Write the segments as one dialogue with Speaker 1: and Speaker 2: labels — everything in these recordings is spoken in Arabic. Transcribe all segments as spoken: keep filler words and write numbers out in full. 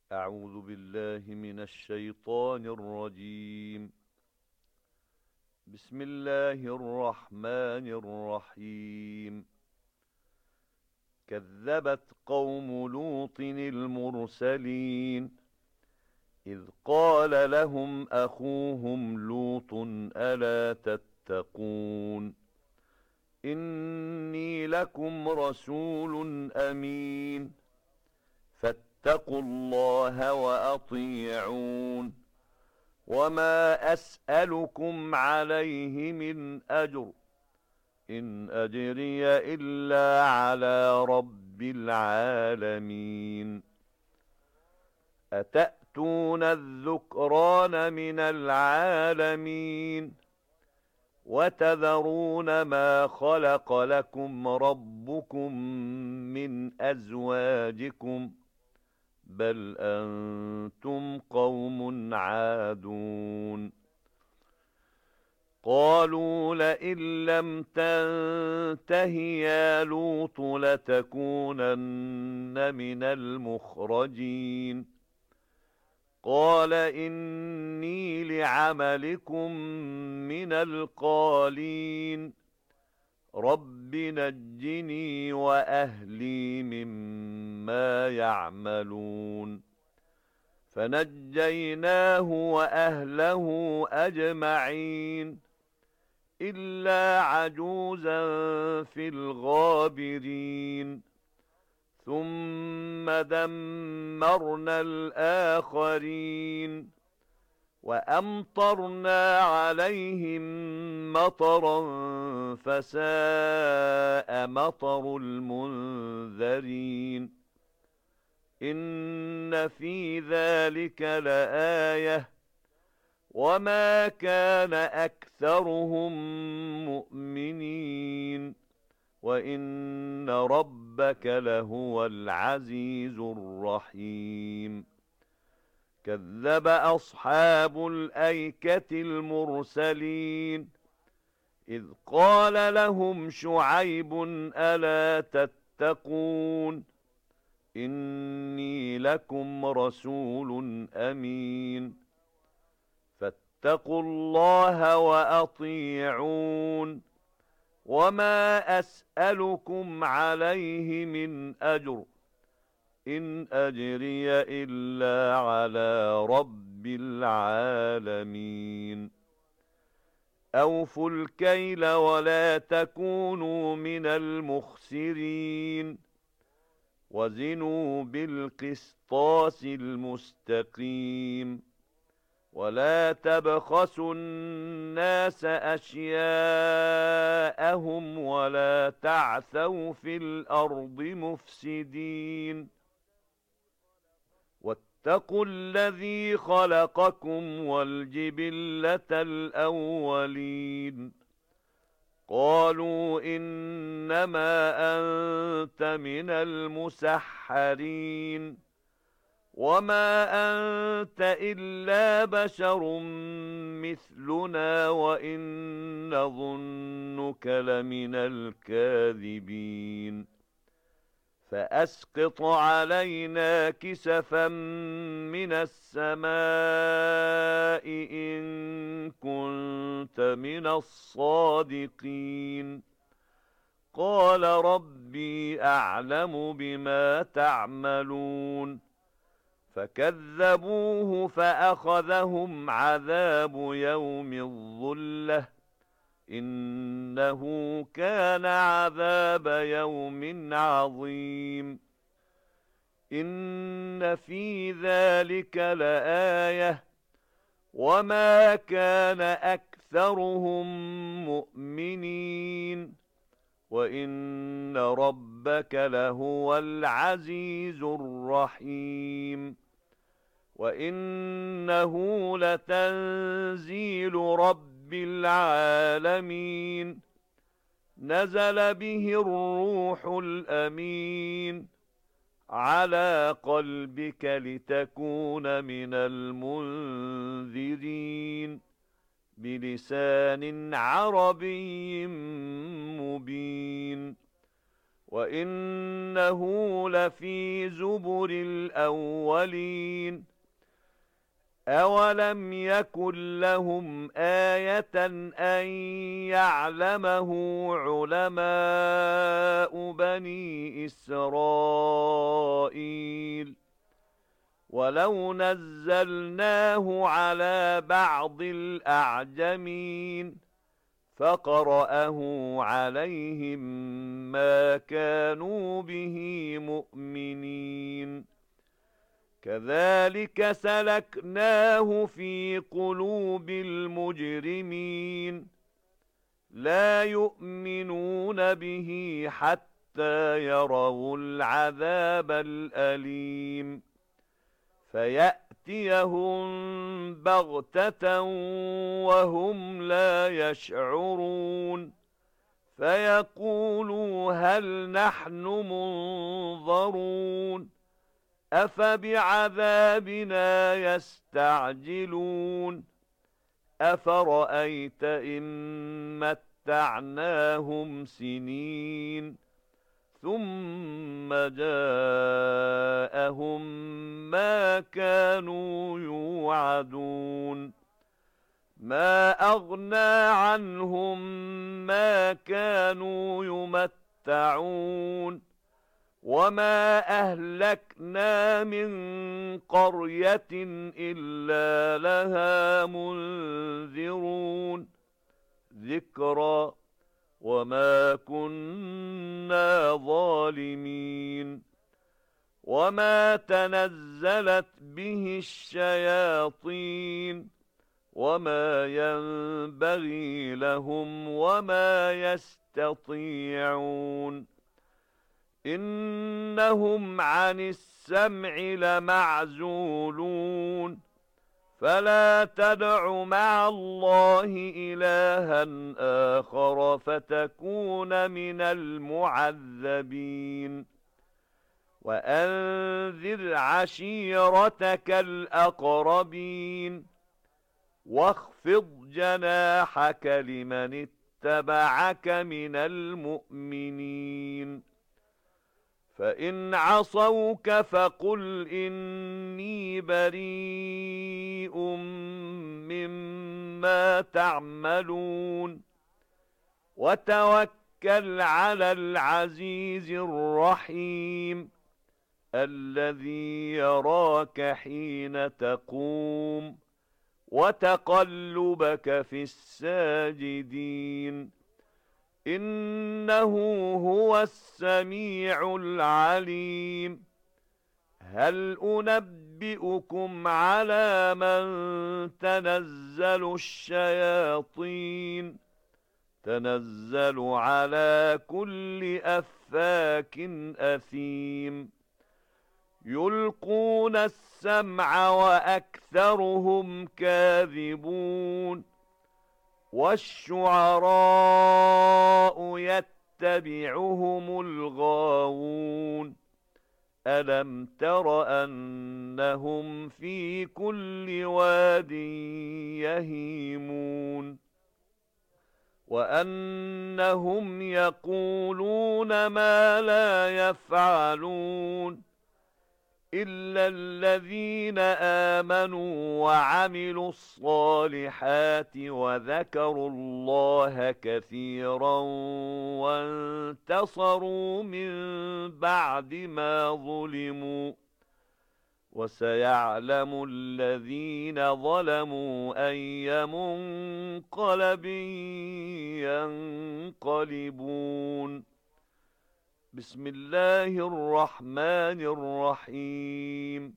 Speaker 1: أعوذ بالله من الشيطان الرجيم. بسم الله الرحمن الرحيم. كذبت قوم لوط المرسلين إذ قال لهم أخوهم لوط ألا تتقون إني لكم رسول أمين فاتقوا الله وأطيعون وما أسألكم عليه من أجر إن أجري إلا على رب العالمين. أتأتون الذكران من العالمين وتذرون ما خلق لكم ربكم من أزواجكم بل أنتم قوم عادون. قالوا لئن لم تنته يا لوط لتكونن من المخرجين. قال إني لعملكم من القالين رب نجني وأهلي مما يعملون. فنجيناه وأهله أجمعين إلا عجوزا في الغابرين. ثم دمرنا الآخرين وأمطرنا عليهم مطرا فساء مطر المنذرين. إن في ذلك لآية وما كان أكثرهم مؤمنين وإن ربك لهو العزيز الرحيم. كذب أصحاب الأيكة المرسلين إذ قال لهم شعيب ألا تتقون إني لكم رسول أمين فاتقوا الله وأطيعون وما أسألكم عليه من أجر إن أجري إلا على رب العالمين. أوفوا الكيل ولا تكونوا من المخسرين وزنوا بالقسطاس المستقيم ولا تبخسوا الناس أشياءهم ولا تعثوا في الأرض مفسدين واتقوا الذي خلقكم والجبلة الأولين. قالوا إنما أنت من المسحرين وما أنت إلا بشر مثلنا وإن نظنك لمن الكاذبين. فأسقط علينا كسفا من السماء إن كنت من الصادقين. قال ربي أعلم بما تعملون فكذبوه فأخذهم عذاب يوم الظلة إنه كان عذاب يوم عظيم. إن في ذلك لآية وما كان أكثرهم مؤمنين وإن ربك لهو العزيز الرحيم. وإنه لتنزيل رب العالمين نزل به الروح الأمين على قلبك لتكون من المنذرين بلسان عربي مبين وَإِنَّهُ لَفِي زُبُرِ الْأَوَّلِينَ أَوَلَمْ يَكُنْ لَهُمْ آيَةً أَنْ يَعْلَمَهُ عُلَمَاءُ بَنِي إِسْرَائِيلَ وَلَوْ نَزَّلْنَاهُ عَلَى بَعْضِ الْأَعْجَمِينَ فَقَرَأَهُ عَلَيْهِمْ مَا كَانُوا بِهِ مُؤْمِنِينَ كَذَلِكَ سَلَكْنَاهُ فِي قُلُوبِ الْمُجْرِمِينَ لَا يُؤْمِنُونَ بِهِ حَتَّى يَرَوْا الْعَذَابَ الْأَلِيمَ فَيَأْتِيَهُم بَغْتَةً وَهُمْ لَا يَشْعُرُونَ فَيَقُولُوا هَلْ نَحْنُ مُنظَرُونَ أَفَبِعَذَابِنَا يَسْتَعْجِلُونَ أَفَرَأَيْتَ إِن مَّتَّعْنَاهُمْ سِنِينَ ثُمَّ جَاءَهُم مَّا كَانُوا يُوعَدُونَ مَا أَغْنَى عَنْهُم مَّا كَانُوا يُمَتَّعُونَ وَمَا أَهْلَكْنَا مِنْ قَرْيَةٍ إِلَّا لَهَا مُنذِرُونَ ذِكْرًا وَمَا كُنَّا ظَالِمِينَ وَمَا تَنَزَّلَتْ بِهِ الشَّيَاطِينُ وَمَا يَنبَغِي لَهُمْ وَمَا يَسْتَطِيعُونَ إِنَّهُمْ عَنِ السَّمْعِ لَمَعْزُولُونَ فَلَا تَدْعُ مَعَ اللَّهِ إِلَٰهًا آخَرَ فَتَكُونَ مِنَ الْمُعَذَّبِينَ وَأَنذِرْ عَشِيرَتَكَ الْأَقْرَبِينَ وَاخْفِضْ جَنَاحَكَ لِمَنِ اتَّبَعَكَ مِنَ الْمُؤْمِنِينَ فَإِنْ عَصَوْكَ فَقُلْ إِنِّي بَرِيءٌ مِّمَّا تَعْمَلُونَ وَتَوَكَّلْ عَلَى الْعَزِيزِ الرَّحِيمِ الَّذِي يَرَاكَ حِينَ تَقُومُ وَتَقَلُّبَكَ فِي السَّاجِدِينَ إِنَّهُ هُوَ السَّمِيعُ الْعَلِيمُ هَلْ أُنَبِّئُكُمْ عَلَى مَن تَنَزَّلُ الشَّيَاطِينُ تَنَزَّلُ عَلَى كُلِّ أَفَّاكٍ أَثِيمٍ يُلْقُونَ السَّمْعَ وَأَكْثَرُهُمْ كَاذِبُونَ وَالشُّعَرَاءُ يَتَّبِعُهُمُ الْغَاوُونَ أَلَمْ تَرَ أَنَّهُمْ فِي كُلِّ وَادٍ يَهِيمُونَ وَأَنَّهُمْ يَقُولُونَ مَا لَا يَفْعَلُونَ إِلَّا الَّذِينَ آمَنُوا وَعَمِلُوا الصَّالِحَاتِ وَذَكَرُوا اللَّهَ كَثِيرًا وَانتَصَرُوا مِن بَعْدِ مَا ظُلِمُوا وَسَيَعْلَمُ الَّذِينَ ظَلَمُوا أَيَّ مُنقَلَبٍ يَنقَلِبُونَ بسم الله الرحمن الرحيم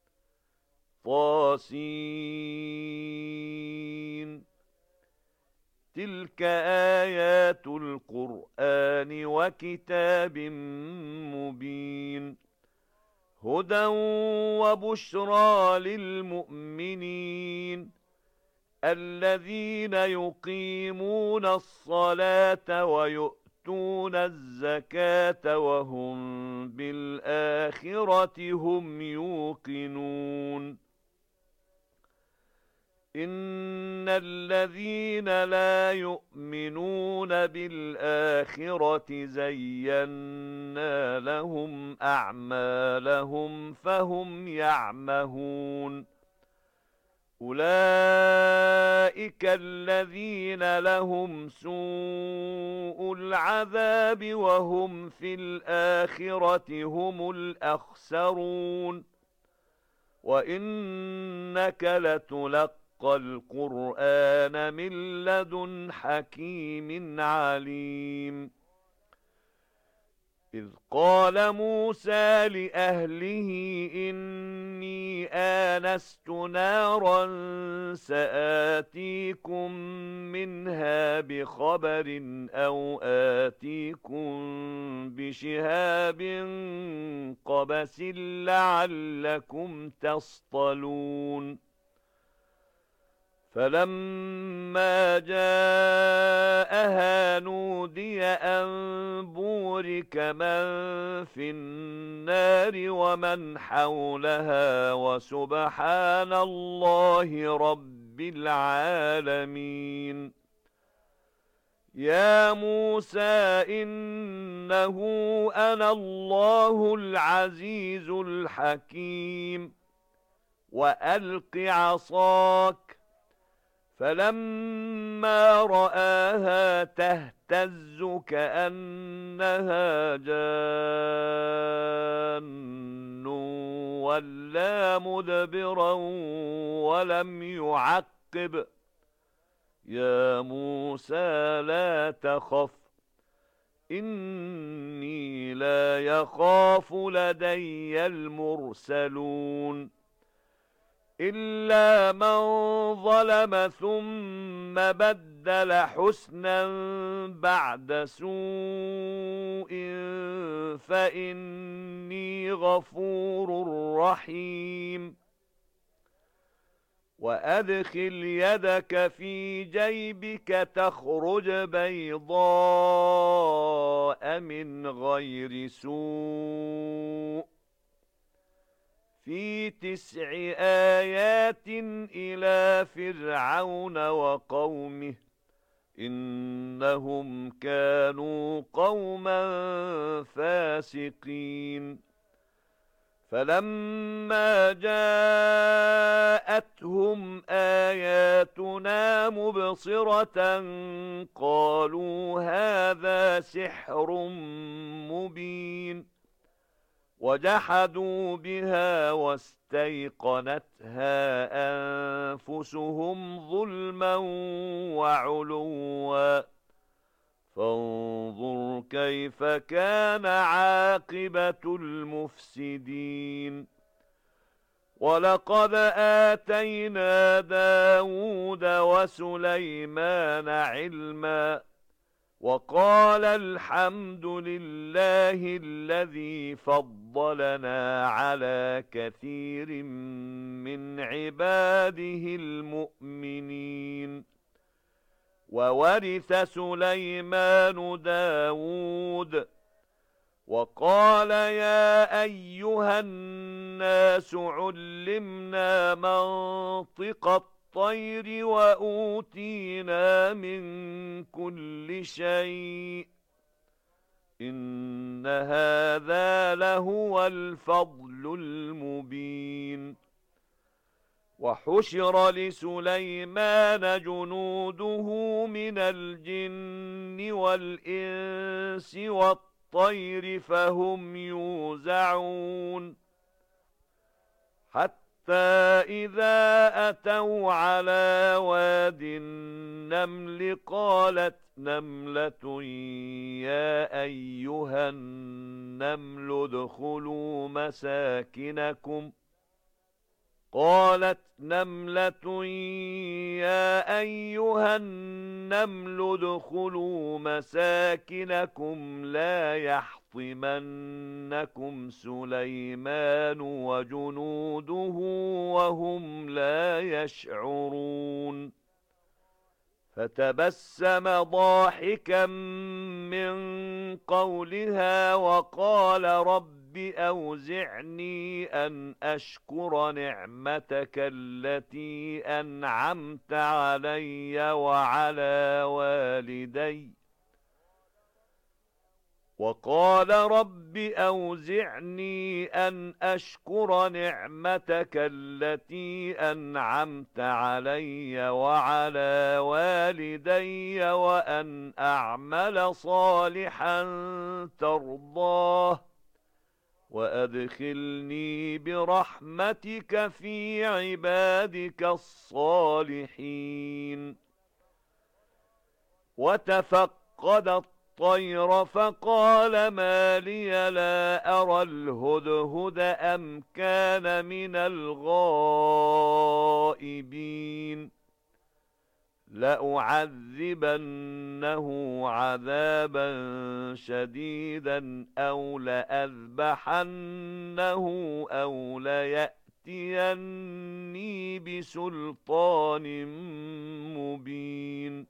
Speaker 1: طاسين تلك آيات القرآن وكتاب مبين هدى وبشرى للمؤمنين الذين يقيمون الصلاة ويؤمنون يؤتون الزكاة وهم بالآخرة هم يوقنون إن الذين لا يؤمنون بالآخرة زينا لهم أعمالهم فهم يعمهون أولئك الذين لهم سوء العذاب وهم في الآخرة هم الأخسرون وإنك لتلقى القرآن من لدن حكيم عليم إذ قال موسى لأهله إني آنست نارا سآتيكم منها بخبر أو آتيكم بشهاب قبس لعلكم تصطلون فلما جاءها نودي أن بورك من في النار ومن حولها وسبحان الله رب العالمين يا موسى إنه أنا الله العزيز الحكيم وألق عصاك فلما رآها تهتز كأنها جان ولا مدبرا ولم يعقب يا موسى لا تخف إني لا يخاف لدي المرسلون إلا من ظلم ثم بدل حسنا بعد سوء فإني غفور رحيم وأدخل يدك في جيبك تخرج بيضاء من غير سوء في تسع آيات إلى فرعون وقومه إنهم كانوا قوما فاسقين فلما جاءتهم آياتنا مبصرة قالوا هذا سحر مبين وجحدوا بها واستيقنتها أنفسهم ظلما وعلوا فانظر كيف كان عاقبة المفسدين ولقد آتينا داود وسليمان علما وقال الحمد لله الذي فضلنا على كثير من عباده المؤمنين وورث سليمان داود وقال يا أيها الناس علمنا منطق الطير وأوتينا من كل شيء إن هذا لهو الفضل المبين وحشر لسليمان جنوده من الجن والإنس والطير فهم يوزعون حتى إذا أتوا على واد النمل قالت نملة يا أيها النمل ادخلوا مساكنكم قالت نملة يا أيها النمل ادخلوا مساكنكم لا يحطمنكم سليمان وجنوده وهم لا يشعرون فتبسم ضاحكا من قولها وقال رب رب أوزعني أن أشكر نعمتك التي أنعمت علي وعلى والدي وقال رب أوزعني أن أشكر نعمتك التي أنعمت علي وعلى والدي وأن أعمل صالحا ترضاه وأدخلني برحمتك في عبادك الصالحين. وتفقد الطير فقال ما لي لا أرى الهدهد أم كان من الغائبين لأعذبنه عذابا شديدا أو لأذبحنه أو ليأتيني بسلطان مبين.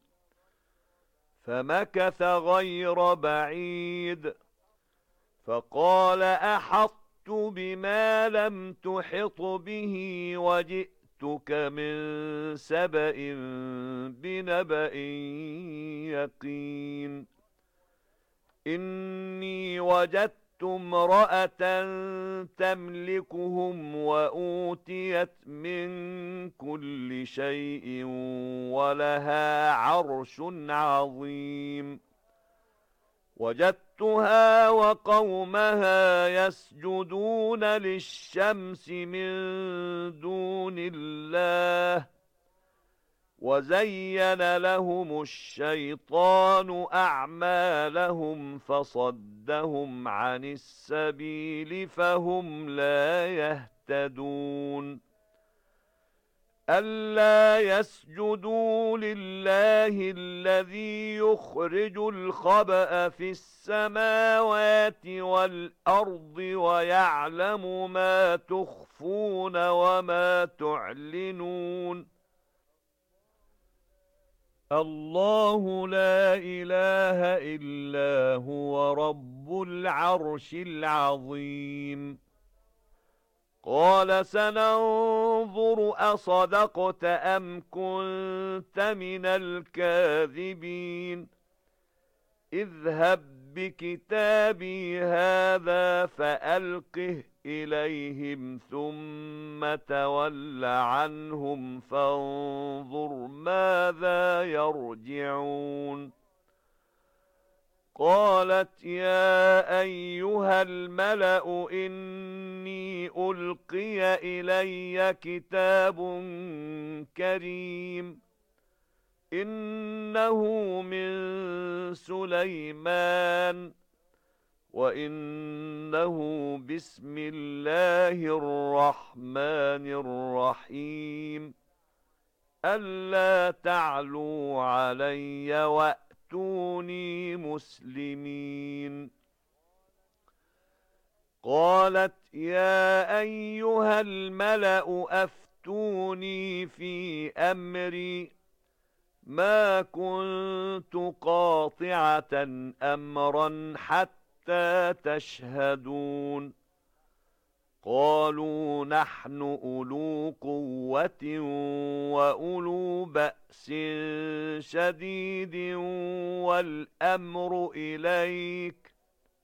Speaker 1: فمكث غير بعيد فقال أحطت بما لم تحط به وجئتك من سبأ بنبأ يقين. إني وجدت امرأة تملكهم وأوتيت من كل شيء ولها عرش عظيم. وجدتها وقومها يسجدون للشمس من دون الله وزين لهم الشيطان أعمالهم فصدهم عن السبيل فهم لا يهتدون. ألا يسجدوا لله الذي يخرج الخبأ في السماوات والأرض ويعلم ما تخفون وما تعلنون. الله لا إله إلا هو رب العرش العظيم. قال سننظر أصدقت أم كنت من الكاذبين. اذهب بكتابي هذا فألقه إليهم ثم تول عنهم فانظر ماذا يرجعون. قالت يا أيها الملأ إني ألقي إلي كتاب كريم إنه من سليمان وإنه بسم الله الرحمن الرحيم ألا تعلوا علي وأتوني مسلمين. قالت يا أيها الملأ أفتوني في أمري ما كنت قاطعة أمرا حتى تشهدون. قالوا نحن أولو قوة وأولو بأس شديد والأمر إليك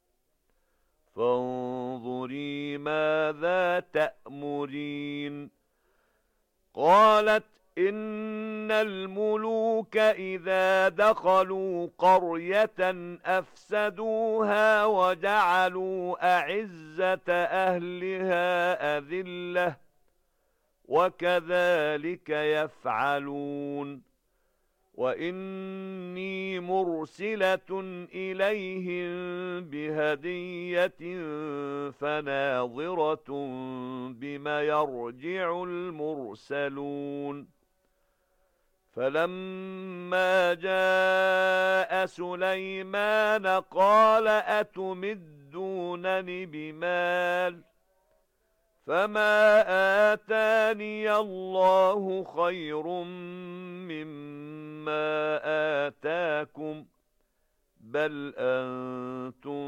Speaker 1: فانظري ماذا تأمرين. قالت إن الملوك إذا دخلوا قرية أفسدوها وجعلوا أعزة أهلها أذلة وكذلك يفعلون. وإني مرسلة إليهم بهدية فناظرة بما يرجع المرسلون. فلما جاء سليمان قال أتمدونني بمال فما آتاني الله خير مما آتاكم بل أنتم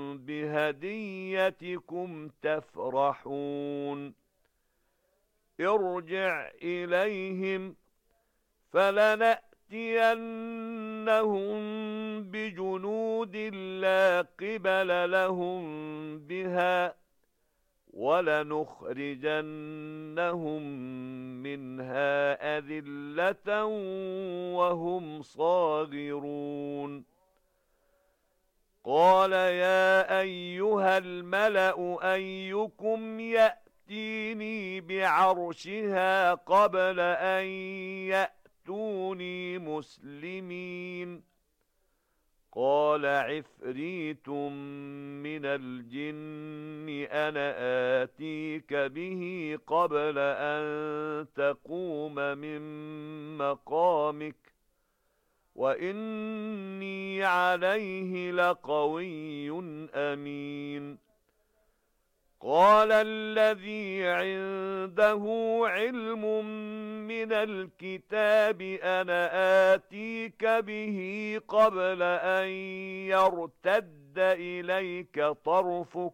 Speaker 1: بهديتكم تفرحون ارجع إليهم فلنأتينهم بجنود لا قبل لهم بها ولنخرجنهم منها أذلة وهم صاغرون قال يا أيها الملأ أيكم يأتيني بعرشها قبل أن يأتوني مسلمين قال عفريت من الجن أنا آتيك به قبل أن تقوم من مقامك وإني عليه لقوي أمين قال الذي عنده علم من الكتاب أنا آتيك به قبل أن يرتد إليك طرفك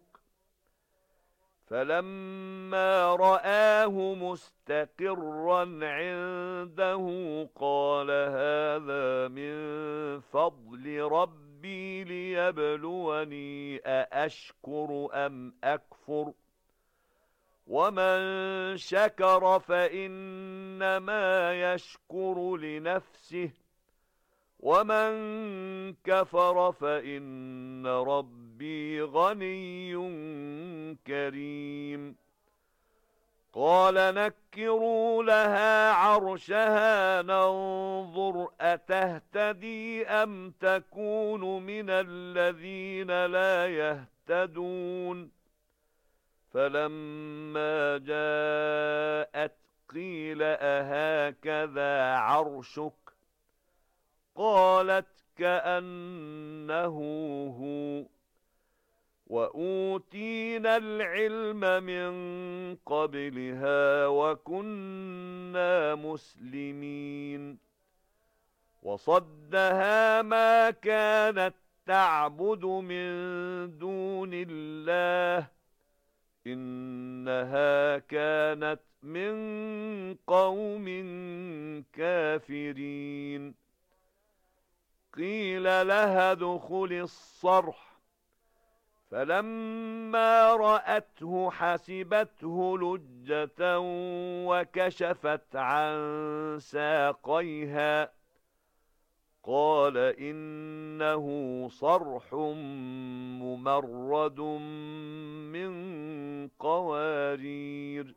Speaker 1: فلما رآه مستقرا عنده قال هذا من فضل ربي ليبلوني أأشكر أم أكفر ومن شكر فإنما يشكر لنفسه ومن كفر فإن ربي غني كريم قال نكروا لها عرشها ننظر أتهتدي أم تكون من الذين لا يهتدون فلما جاءت قيل أهكذا عرشك قالت كأنه هو وأوتينا العلم من قبلها وكنا مسلمين وصدها ما كانت تعبد من دون الله إنها كانت من قوم كافرين قيل لها ادخل الصرح فلما رأته حسبته لجة وكشفت عن ساقيها قال إنه صرح ممرد من قوارير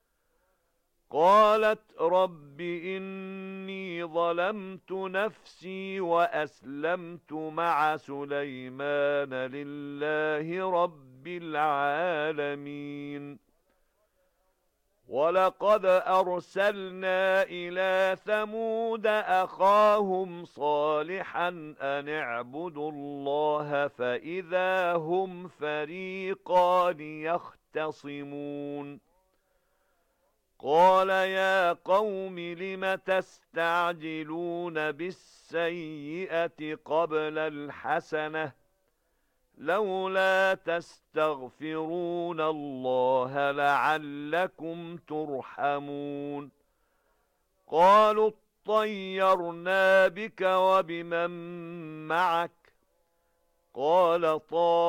Speaker 1: قالت رب إني ظلمت نفسي وأسلمت مع سليمان لله رب العالمين ولقد أرسلنا إلى ثمود أخاهم صالحا أن اعبدوا الله فإذا هم فريقان يختصمون قال يا قوم لم تستعجلون بالسيئة قبل الحسنة لولا تستغفرون الله لعلكم ترحمون قالوا اطيرنا بك وبمن معك قال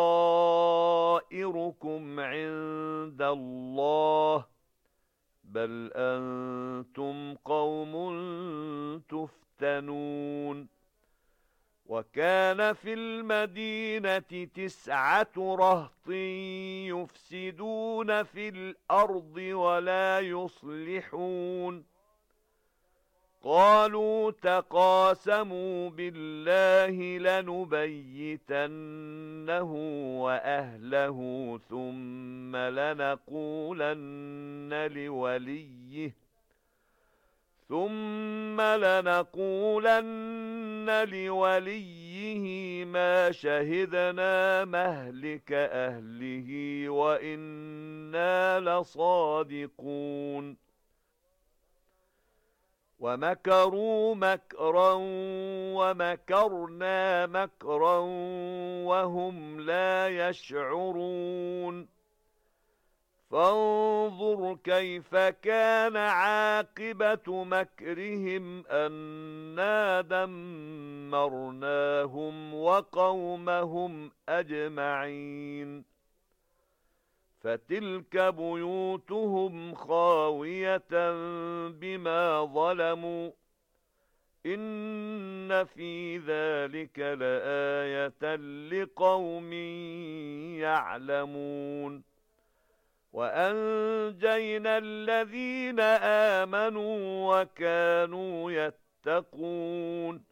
Speaker 1: طائركم عند الله بل أنتم قوم تفتنون وكان في المدينة تسعة رهط يفسدون في الأرض ولا يصلحون قالوا تقاسموا بالله لنبيتنه وأهله ثم لنقولن لوليه ثم لنقولن لوليه ما شهدنا مهلك أهله وإنا لصادقون ومكروا مكرا ومكرنا مكرا وهم لا يشعرون فانظر كيف كان عاقبة مكرهم أنا دمرناهم وقومهم أجمعين فتلك بيوتهم خاوية بما ظلموا إن في ذلك لآية لقوم يعلمون وأنجينا الذين آمنوا وكانوا يتقون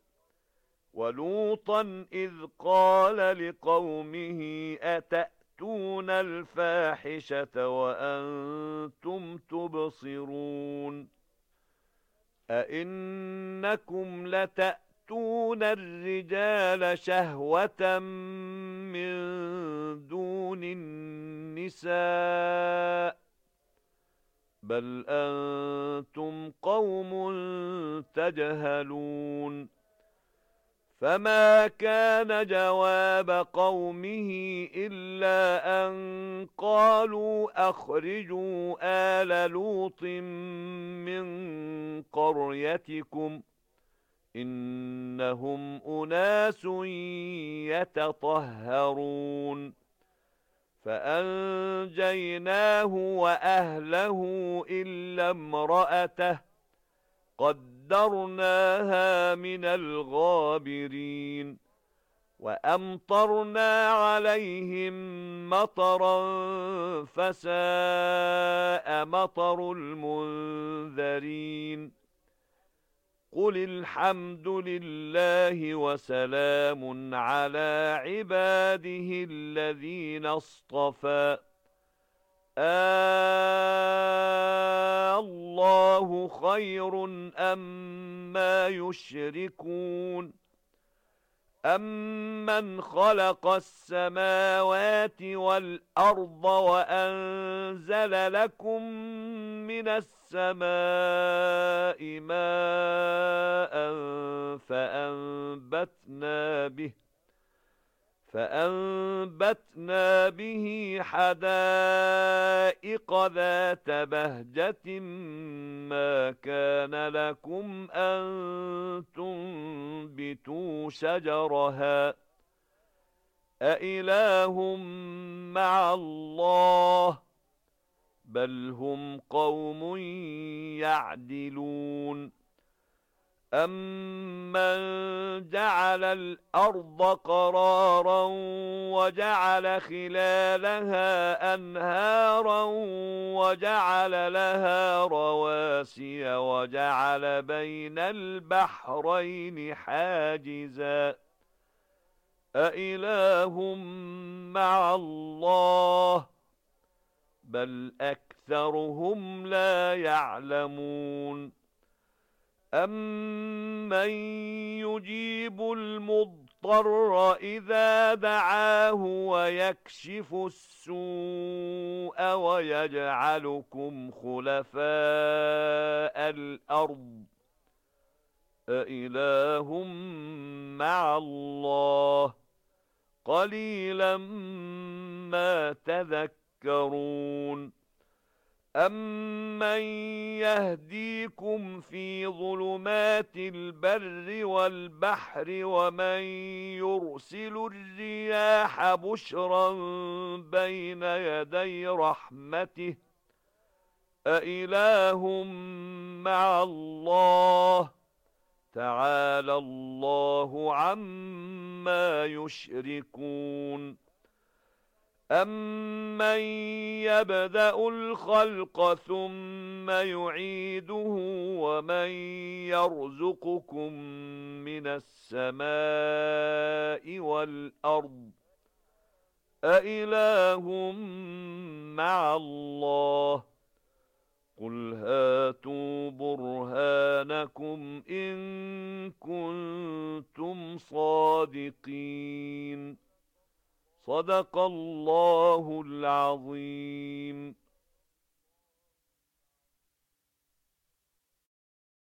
Speaker 1: ولوطا إذ قال لقومه أتأتون الفاحشة وأنتم تبصرون أئنكم لتأتون الرجال شهوة من دون النساء بل أنتم قوم تجهلون فما كان جواب قومه إلا أن قالوا أخرجوا آل لوط من قريتكم إنهم أناس يتطهرون فأنجيناه وأهله إلا امرأته قدرناها من الغابرين وأمطرنا عليهم مطرا فساء مطر المنذرين قل الحمد لله وسلام على عباده الذين اصطفى آه الله خير أما يشركون أمن خلق السماوات والأرض وأنزل لكم من السماء ماء فأنبتنا به فأنبتنا به حدائق ذات بهجة ما كان لكم أن تنبتوا شجرها أإله مع الله بل هم قوم يعدلون أمن جعل الأرض قرارا وجعل خلالها أنهارا وجعل لها رواسي وجعل بين البحرين حاجزا أإله مع الله بل أكثرهم لا يعلمون أَمَّن يُجِيبُ الْمُضْطَرَّ إِذَا دَعَاهُ وَيَكْشِفُ السُّوءَ وَيَجْعَلُكُمْ خُلَفَاءَ الْأَرْضِ أَإِلَٰهٌ مَّعَ اللَّهِ قَلِيلًا مَّا تَذَكَّرُونَ أَمَّن يَهْدِيكُمْ فِي ظُلُمَاتِ الْبَرِّ وَالْبَحْرِ وَمَن يُرْسِلُ الرِّيَاحَ بُشْرًا بَيْنَ يَدَيْ رَحْمَتِهِ أَإِلَٰهٌ مَّعَ اللَّهِ تَعَالَى اللَّهُ عَمَّا يُشْرِكُونَ أَمَّن يَبْدَأُ الْخَلْقَ ثُمَّ يُعِيدُهُ وَمَن يَرْزُقُكُم مِّنَ السَّمَاءِ وَالْأَرْضِ أَإِلَٰهٌ مَّعَ اللَّهِ قُلْ هَاتُوا بُرْهَانَكُمْ إِن كُنتُمْ صَادِقِينَ صدق الله العظيم.